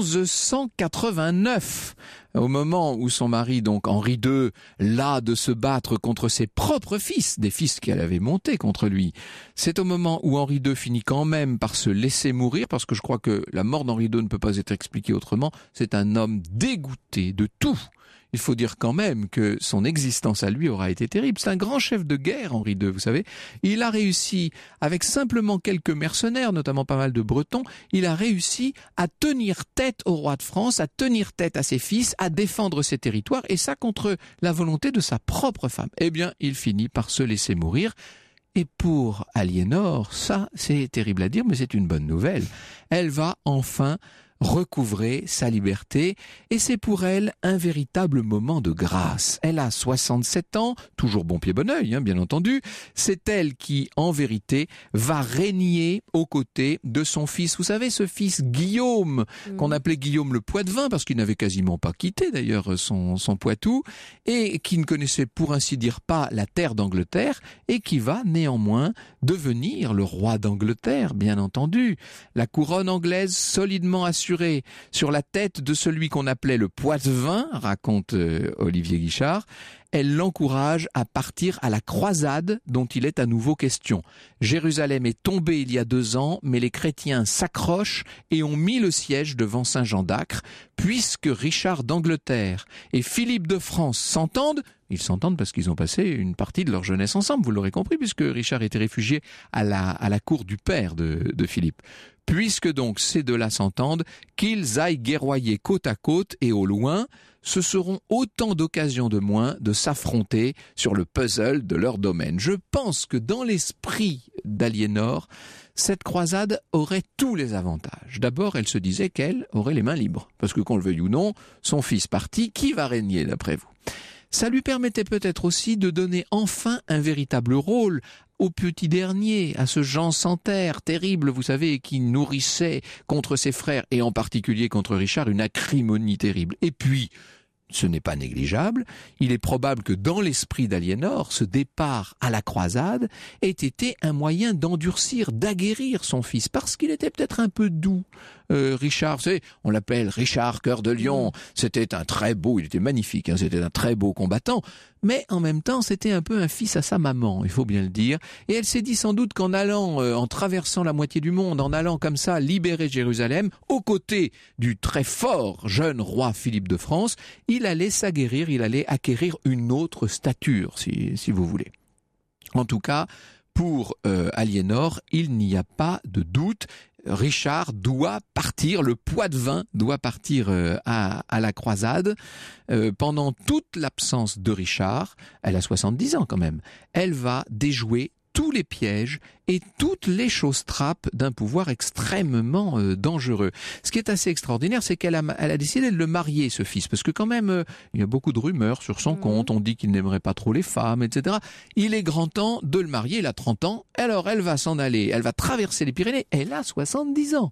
1189, au moment où son mari, donc Henri II, las de se battre contre ses propres fils, des fils qu'elle avait montés contre lui. C'est au moment où Henri II finit quand même par se laisser mourir, parce que je crois que la mort d'Henri II ne peut pas être expliquée autrement. C'est un homme dégoûté de tout. Il faut dire quand même que son existence à lui aura été terrible. C'est un grand chef de guerre, Henri II, vous savez. Il a réussi, avec simplement quelques mercenaires, notamment pas mal de Bretons, il a réussi à tenir tête au roi de France, à tenir tête à ses fils, à défendre ses territoires, et ça contre la volonté de sa propre femme. Eh bien, il finit par se laisser mourir. Et pour Aliénor, ça, c'est terrible à dire, mais c'est une bonne nouvelle. Elle va enfin recouvrer sa liberté, et c'est pour elle un véritable moment de grâce. Elle a 67 ans, toujours bon pied bon oeil, bien entendu. C'est elle qui, en vérité, va régner aux côtés de son fils. Vous savez, ce fils Guillaume, qu'on appelait Guillaume le Poitevin, parce qu'il n'avait quasiment pas quitté d'ailleurs son Poitou, et qui ne connaissait pour ainsi dire pas la terre d'Angleterre, et qui va néanmoins devenir le roi d'Angleterre, bien entendu. La couronne anglaise solidement assurée sur la tête de celui qu'on appelait le Poitevin, raconte Olivier Guichard. Elle l'encourage à partir à la croisade dont il est à nouveau question. Jérusalem est tombée il y a 2 ans, mais les chrétiens s'accrochent et ont mis le siège devant Saint-Jean d'Acre. Puisque Richard d'Angleterre et Philippe de France s'entendent, ils s'entendent parce qu'ils ont passé une partie de leur jeunesse ensemble, vous l'aurez compris, puisque Richard était réfugié à la cour du père de Philippe. Puisque donc ces 2-là s'entendent, qu'ils aillent guerroyer côte à côte et au loin, ce seront autant d'occasions de moins de s'affronter sur le puzzle de leur domaine. Je pense que dans l'esprit d'Aliénor, cette croisade aurait tous les avantages. D'abord, elle se disait qu'elle aurait les mains libres. Parce que qu'on le veuille ou non, son fils parti, qui va régner d'après vous ? Ça lui permettait peut-être aussi de donner enfin un véritable rôle au petit dernier, à ce Jean sans terre terrible, vous savez, qui nourrissait contre ses frères, et en particulier contre Richard, une acrimonie terrible. Et puis, ce n'est pas négligeable, il est probable que dans l'esprit d'Aliénor, ce départ à la croisade ait été un moyen d'endurcir, d'aguerrir son fils, parce qu'il était peut-être un peu doux. Richard, vous savez, on l'appelle Richard Cœur de Lion, c'était un très beau, il était magnifique, c'était un très beau combattant, mais en même temps c'était un peu un fils à sa maman, il faut bien le dire, et elle s'est dit sans doute qu'en allant, en traversant la moitié du monde, en allant comme ça libérer Jérusalem, aux côtés du très fort jeune roi Philippe de France, il allait s'aguerrir, il allait acquérir une autre stature, si vous voulez. En tout cas, pour Aliénor, il n'y a pas de doute, Richard doit partir, le Poitevin doit partir à la croisade. Pendant toute l'absence de Richard, elle a 70 ans quand même, elle va déjouer tous les pièges et toutes les choses-trappes d'un pouvoir extrêmement dangereux. Ce qui est assez extraordinaire, c'est qu'elle a décidé de le marier, ce fils, parce que quand même, il y a beaucoup de rumeurs sur son compte, on dit qu'il n'aimerait pas trop les femmes, etc. Il est grand temps de le marier, il a 30 ans, alors elle va s'en aller, elle va traverser les Pyrénées, elle a 70 ans.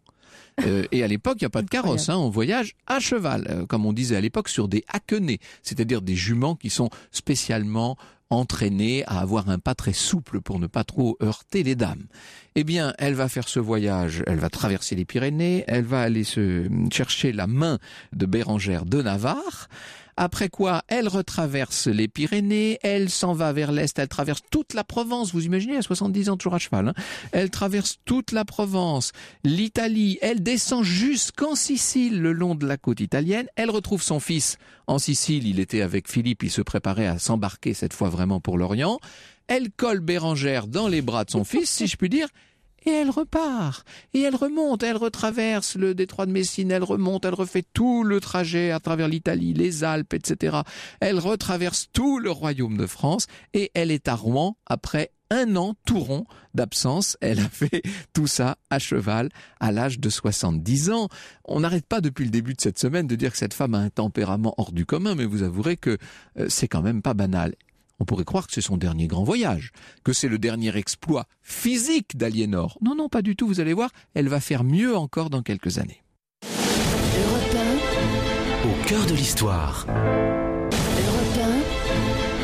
Et à l'époque, il n'y a pas de carrosse, on voyage à cheval, comme on disait à l'époque, sur des haquenets, c'est-à-dire des juments qui sont spécialement entraînée à avoir un pas très souple pour ne pas trop heurter les dames. Eh bien, elle va faire ce voyage, elle va traverser les Pyrénées, elle va aller se chercher la main de Bérengère de Navarre, après quoi elle retraverse les Pyrénées, elle s'en va vers l'est, elle traverse toute la Provence, vous imaginez, à 70 ans toujours à cheval, elle traverse toute la Provence, l'Italie, elle descend jusqu'en Sicile le long de la côte italienne, elle retrouve son fils en Sicile, il était avec Philippe, il se préparait à s'embarquer cette fois vraiment pour l'Orient, elle colle Bérengère dans les bras de son fils, si je puis dire, et elle repart, et elle remonte, elle retraverse le détroit de Messine, elle remonte, elle refait tout le trajet à travers l'Italie, les Alpes, etc. Elle retraverse tout le royaume de France, et elle est à Rouen après 1 an tout rond d'absence. Elle a fait tout ça à cheval à l'âge de 70 ans. On n'arrête pas depuis le début de cette semaine de dire que cette femme a un tempérament hors du commun, mais vous avouerez que c'est quand même pas banal. On pourrait croire que c'est son dernier grand voyage, que c'est le dernier exploit physique d'Aliénor. Non, non, pas du tout, vous allez voir, elle va faire mieux encore dans quelques années. Europe 1, Au cœur de l'histoire. Europe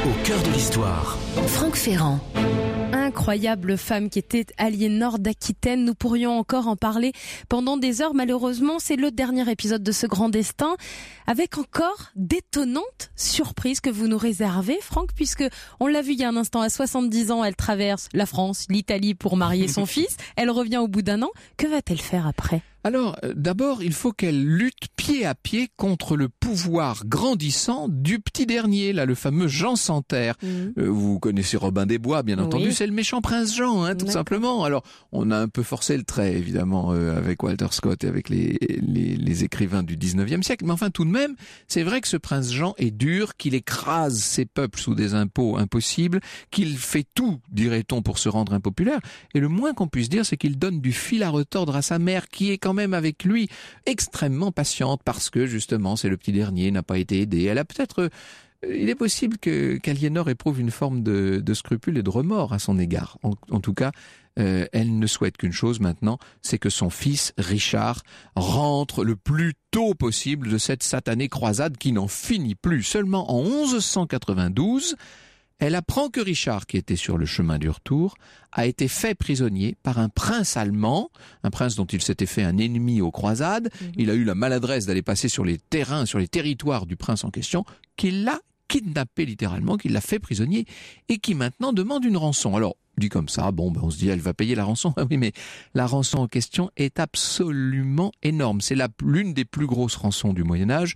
Au cœur de l'histoire. Franck Ferrand. Incroyable femme qui était Aliénor d'Aquitaine. Nous pourrions encore en parler pendant des heures. Malheureusement, c'est le dernier épisode de ce grand destin, avec encore d'étonnantes surprises que vous nous réservez, Franck, puisque on l'a vu il y a un instant, à 70 ans, elle traverse la France, l'Italie pour marier son fils. Elle revient au bout d'un an. Que va-t-elle faire après ? Alors, d'abord, il faut qu'elle lutte pied à pied contre le pouvoir grandissant du petit dernier, là, le fameux Jean Santerre. Vous connaissez Robin des Bois, bien entendu, Oui. c'est le méchant prince Jean, tout D'accord. simplement. Alors, on a un peu forcé le trait, évidemment, avec Walter Scott et avec les écrivains du 19e siècle, mais enfin, tout de même, c'est vrai que ce prince Jean est dur, qu'il écrase ses peuples sous des impôts impossibles, qu'il fait tout, dirait-on, pour se rendre impopulaire, et le moins qu'on puisse dire, c'est qu'il donne du fil à retordre à sa mère, qui est quand même avec lui extrêmement patiente, parce que justement c'est le petit dernier, n'a pas été aidé. Elle a peut-être, il est possible qu'Aliénor éprouve une forme de scrupule et de remords à son égard. En tout cas, elle ne souhaite qu'une chose maintenant, c'est que son fils Richard rentre le plus tôt possible de cette satanée croisade qui n'en finit plus. Seulement en 1192, elle apprend que Richard, qui était sur le chemin du retour, a été fait prisonnier par un prince allemand, un prince dont il s'était fait un ennemi aux croisades. Il a eu la maladresse d'aller passer sur les terrains, sur les territoires du prince en question, qui l'a kidnappé littéralement, qui l'a fait prisonnier et qui maintenant demande une rançon. Alors, dit comme ça, on se dit, elle va payer la rançon. Ah oui, mais la rançon en question est absolument énorme. C'est l'une des plus grosses rançons du Moyen-Âge.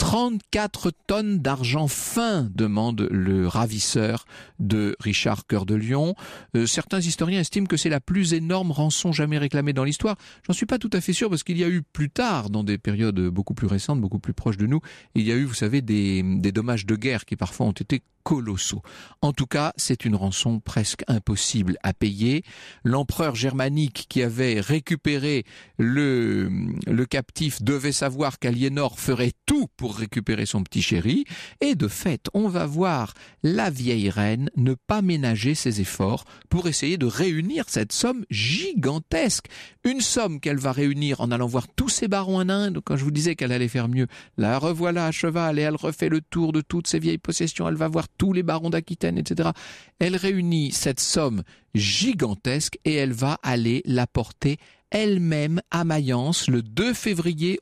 34 tonnes d'argent fin, demande le ravisseur de Richard Cœur de Lion. Certains historiens estiment que c'est la plus énorme rançon jamais réclamée dans l'histoire. J'en suis pas tout à fait sûr, parce qu'il y a eu plus tard, dans des périodes beaucoup plus récentes, beaucoup plus proches de nous, il y a eu, vous savez, des dommages de guerre qui parfois ont été colossaux. En tout cas, c'est une rançon presque impossible à payer. L'empereur germanique qui avait récupéré le captif devait savoir qu'Aliénor ferait tout pour récupérer son petit chéri, et de fait, on va voir la vieille reine ne pas ménager ses efforts pour essayer de réunir cette somme gigantesque. Une somme qu'elle va réunir en allant voir tous ses barons en Inde. Quand je vous disais qu'elle allait faire mieux, la revoilà à cheval et elle refait le tour de toutes ses vieilles possessions, elle va voir tous les barons d'Aquitaine, etc. Elle réunit cette somme gigantesque et elle va aller la porter elle-même à Mayence le 2 février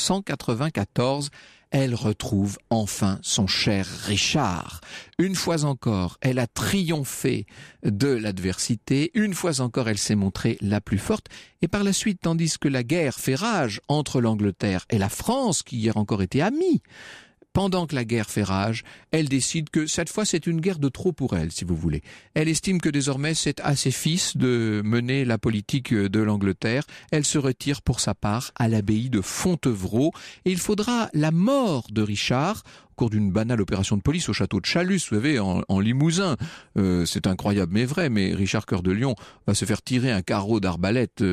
1194. Elle retrouve enfin son cher Richard. Une fois encore, elle a triomphé de l'adversité. Une fois encore, elle s'est montrée la plus forte. Et par la suite, tandis que la guerre fait rage entre l'Angleterre et la France, qui hier encore étaient amies, pendant que la guerre fait rage, elle décide que cette fois c'est une guerre de trop pour elle, si vous voulez. Elle estime que désormais c'est à ses fils de mener la politique de l'Angleterre. Elle se retire pour sa part à l'abbaye de Fontevraud et il faudra la mort de Richard au cours d'une banale opération de police au château de Chalus, vous savez, en Limousin. C'est incroyable mais vrai, mais Richard Cœur de Lion va se faire tirer un carreau d'arbalète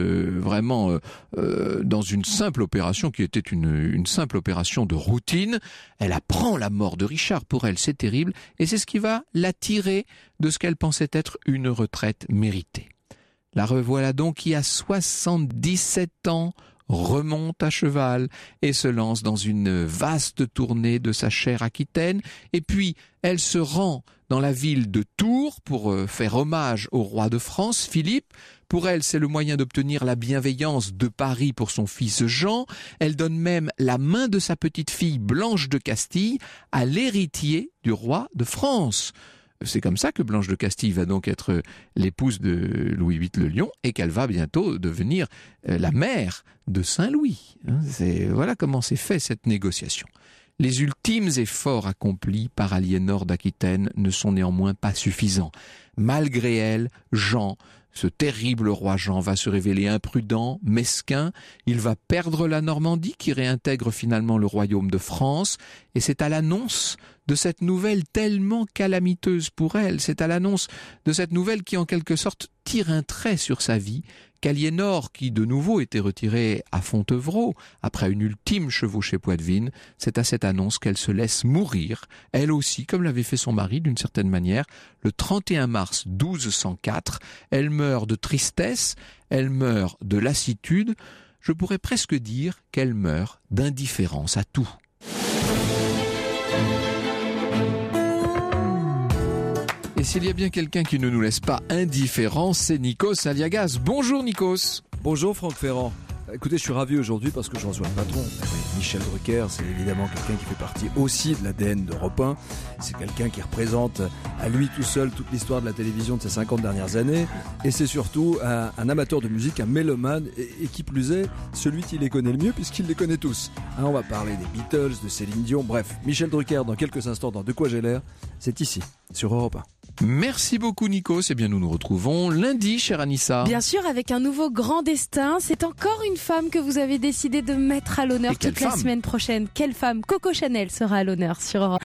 dans une simple opération qui était une simple opération de routine. Elle apprend la mort de Richard. Pour elle, c'est terrible et c'est ce qui va la tirer de ce qu'elle pensait être une retraite méritée. La revoilà donc qui, à 77 ans, remonte à cheval et se lance dans une vaste tournée de sa chère Aquitaine. Et puis, elle se rend dans la ville de Tours pour faire hommage au roi de France, Philippe. Pour elle, c'est le moyen d'obtenir la bienveillance de Paris pour son fils Jean. Elle donne même la main de sa petite fille Blanche de Castille à l'héritier du roi de France. C'est comme ça que Blanche de Castille va donc être l'épouse de Louis VIII le Lion et qu'elle va bientôt devenir la mère de Saint-Louis. Voilà comment s'est fait cette négociation. Les ultimes efforts accomplis par Aliénor d'Aquitaine ne sont néanmoins pas suffisants. Malgré elle, Jean, ce terrible roi Jean, va se révéler imprudent, mesquin. Il va perdre la Normandie qui réintègre finalement le royaume de France. Et c'est à l'annonce de cette nouvelle tellement calamiteuse pour elle, c'est à l'annonce de cette nouvelle qui en quelque sorte tire un trait sur sa vie, qu'Aliénor, qui de nouveau était retirée à Fontevraud après une ultime chevauchée poitevine, c'est à cette annonce qu'elle se laisse mourir, elle aussi, comme l'avait fait son mari d'une certaine manière, le 31 mars 1204. Elle meurt de tristesse, elle meurt de lassitude, je pourrais presque dire qu'elle meurt d'indifférence à tout. Et s'il y a bien quelqu'un qui ne nous laisse pas indifférents, c'est Nikos Aliagas. Bonjour Nikos. Bonjour Franck Ferrand. Écoutez, je suis ravi aujourd'hui parce que je reçois le patron. Michel Drucker, c'est évidemment quelqu'un qui fait partie aussi de l'ADN d'Europe 1. C'est quelqu'un qui représente à lui tout seul toute l'histoire de la télévision de ces 50 dernières années. Et c'est surtout un amateur de musique, un mélomane, et qui plus est, celui qui les connaît le mieux puisqu'il les connaît tous. Hein, on va parler des Beatles, de Céline Dion, bref. Michel Drucker, dans quelques instants, dans De quoi j'ai l'air, c'est ici, sur Europe 1. Merci beaucoup Nikos. Eh bien nous nous retrouvons lundi, chère Anissa. Bien sûr, avec un nouveau grand destin. C'est encore une femme que vous avez décidé de mettre à l'honneur toute la semaine prochaine. Quelle femme? Coco Chanel sera à l'honneur sur Europe.